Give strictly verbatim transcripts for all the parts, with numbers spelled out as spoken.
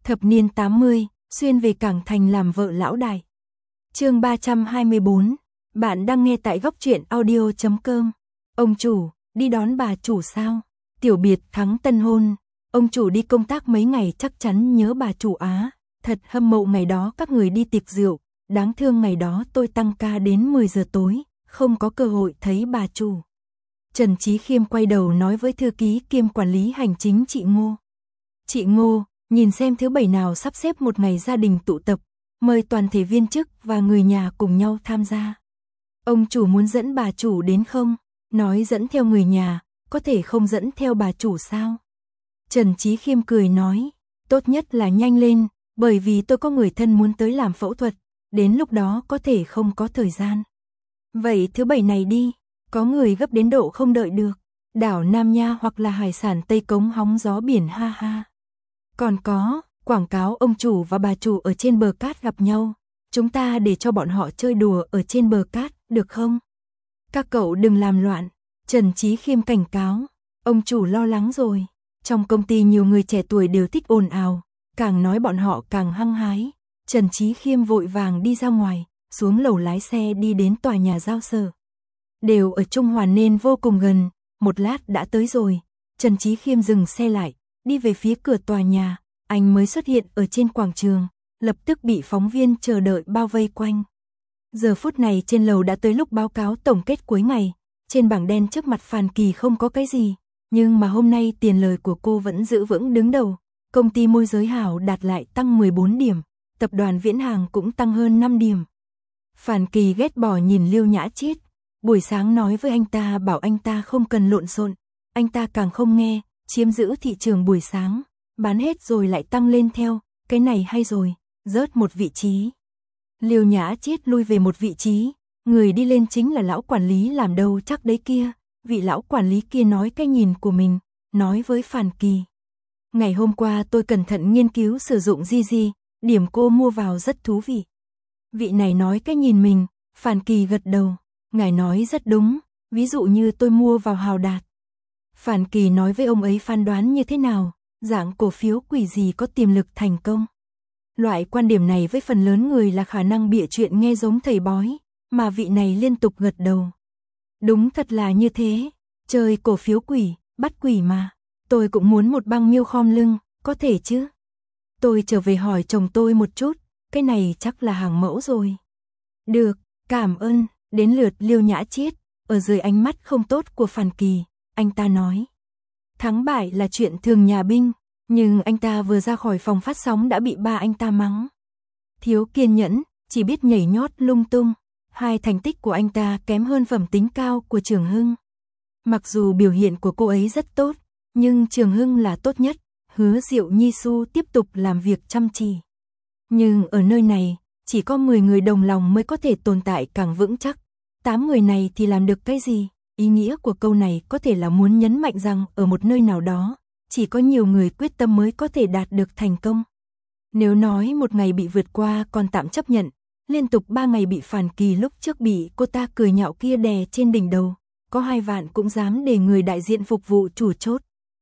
Thập niên tám mươi, xuyên về Cảng Thành làm vợ lão đại. Chương ba trăm hai mươi bốn. Bạn đang nghe tại góc truyện audio chấm com. Ông chủ, đi đón bà chủ sao? Tiểu biệt thắng tân hôn. Ông chủ đi công tác mấy ngày chắc chắn nhớ bà chủ á. Thật hâm mộ ngày đó các người đi tiệc rượu. Đáng thương ngày đó tôi tăng ca đến mười giờ tối, không có cơ hội thấy bà chủ. Trần Chí Khiêm quay đầu nói với thư ký kiêm quản lý hành chính chị Ngô. Chị Ngô, nhìn xem thứ bảy nào sắp xếp một ngày gia đình tụ tập, mời toàn thể viên chức và người nhà cùng nhau tham gia. Ông chủ muốn dẫn bà chủ đến không? Nói dẫn theo người nhà, có thể không dẫn theo bà chủ sao? Trần Chí Khiêm cười nói, tốt nhất là nhanh lên, bởi vì tôi có người thân muốn tới làm phẫu thuật, đến lúc đó có thể không có thời gian. Vậy thứ bảy này đi, có người gấp đến độ không đợi được, đảo Nam Nha hoặc là hải sản Tây Cống hóng gió biển ha ha. Còn có, quảng cáo ông chủ và bà chủ ở trên bờ cát gặp nhau, chúng ta để cho bọn họ chơi đùa ở trên bờ cát, được không? Các cậu đừng làm loạn, Trần Chí Khiêm cảnh cáo, ông chủ lo lắng rồi, trong công ty nhiều người trẻ tuổi đều thích ồn ào, càng nói bọn họ càng hăng hái. Trần Chí Khiêm vội vàng đi ra ngoài, xuống lầu lái xe đi đến tòa nhà giao sở. Đều ở Trung Hoàn nên vô cùng gần, một lát đã tới rồi. Trần Chí Khiêm dừng xe lại, đi về phía cửa tòa nhà, anh mới xuất hiện ở trên quảng trường, lập tức bị phóng viên chờ đợi bao vây quanh. Giờ phút này trên lầu đã tới lúc báo cáo tổng kết cuối ngày, trên bảng đen trước mặt Phàn Kỳ không có cái gì, nhưng mà hôm nay tiền lời của cô vẫn giữ vững đứng đầu, công ty môi giới Hảo đạt lại tăng mười bốn điểm. Tập đoàn Viễn Hàng cũng tăng hơn năm điểm. Phàn Kỳ ghét bỏ nhìn Liêu Nhã Chiết, buổi sáng nói với anh ta bảo anh ta không cần lộn xộn, anh ta càng không nghe, chiếm giữ thị trường buổi sáng, bán hết rồi lại tăng lên theo, cái này hay rồi, rớt một vị trí. Liêu Nhã Chiết lui về một vị trí, người đi lên chính là lão quản lý làm đâu chắc đấy kia, vị lão quản lý kia nói cái nhìn của mình, nói với Phàn Kỳ. Ngày hôm qua tôi cẩn thận nghiên cứu sử dụng gi gi, điểm cô mua vào rất thú vị. Vị này nói cái nhìn mình, Phàn Kỳ gật đầu, ngài nói rất đúng, ví dụ như tôi mua vào Hào Đạt. Phàn Kỳ nói với ông ấy phán đoán như thế nào, dạng cổ phiếu quỷ gì có tiềm lực thành công. Loại quan điểm này với phần lớn người là khả năng bịa chuyện nghe giống thầy bói, mà vị này liên tục gật đầu. Đúng thật là như thế, chơi cổ phiếu quỷ, bắt quỷ mà, tôi cũng muốn một băng miêu khom lưng, có thể chứ? Tôi trở về hỏi chồng tôi một chút, cái này chắc là hàng mẫu rồi. Được, cảm ơn, đến lượt Liêu Nhã Chiết, ở dưới ánh mắt không tốt của Phàn Kỳ, anh ta nói. Thắng bại là chuyện thường nhà binh, nhưng anh ta vừa ra khỏi phòng phát sóng đã bị ba anh ta mắng. Thiếu kiên nhẫn, chỉ biết nhảy nhót lung tung, hai thành tích của anh ta kém hơn phẩm tính cao của Trường Hưng. Mặc dù biểu hiện của cô ấy rất tốt, nhưng Trường Hưng là tốt nhất. Hứa Diệu Nhi Su tiếp tục làm việc chăm chỉ. Nhưng ở nơi này, chỉ có mười người đồng lòng mới có thể tồn tại càng vững chắc. tám người này thì làm được cái gì? Ý nghĩa của câu này có thể là muốn nhấn mạnh rằng ở một nơi nào đó, chỉ có nhiều người quyết tâm mới có thể đạt được thành công. Nếu nói một ngày bị vượt qua còn tạm chấp nhận, liên tục ba ngày bị Phàn Kỳ lúc trước bị cô ta cười nhạo kia đè trên đỉnh đầu, có hai vạn cũng dám để người đại diện phục vụ chủ chốt.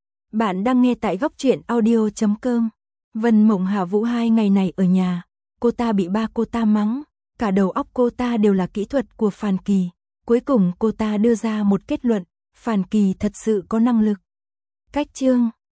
Bạn đang nghe tại góc truyện audio chấm com. Vân Mộng Hạ Vũ hai ngày này ở nhà, cô ta bị ba cô ta mắng, cả đầu óc cô ta đều là kỹ thuật của Phàn Kỳ. Cuối cùng cô ta đưa ra một kết luận, Phàn Kỳ thật sự có năng lực. Cách chương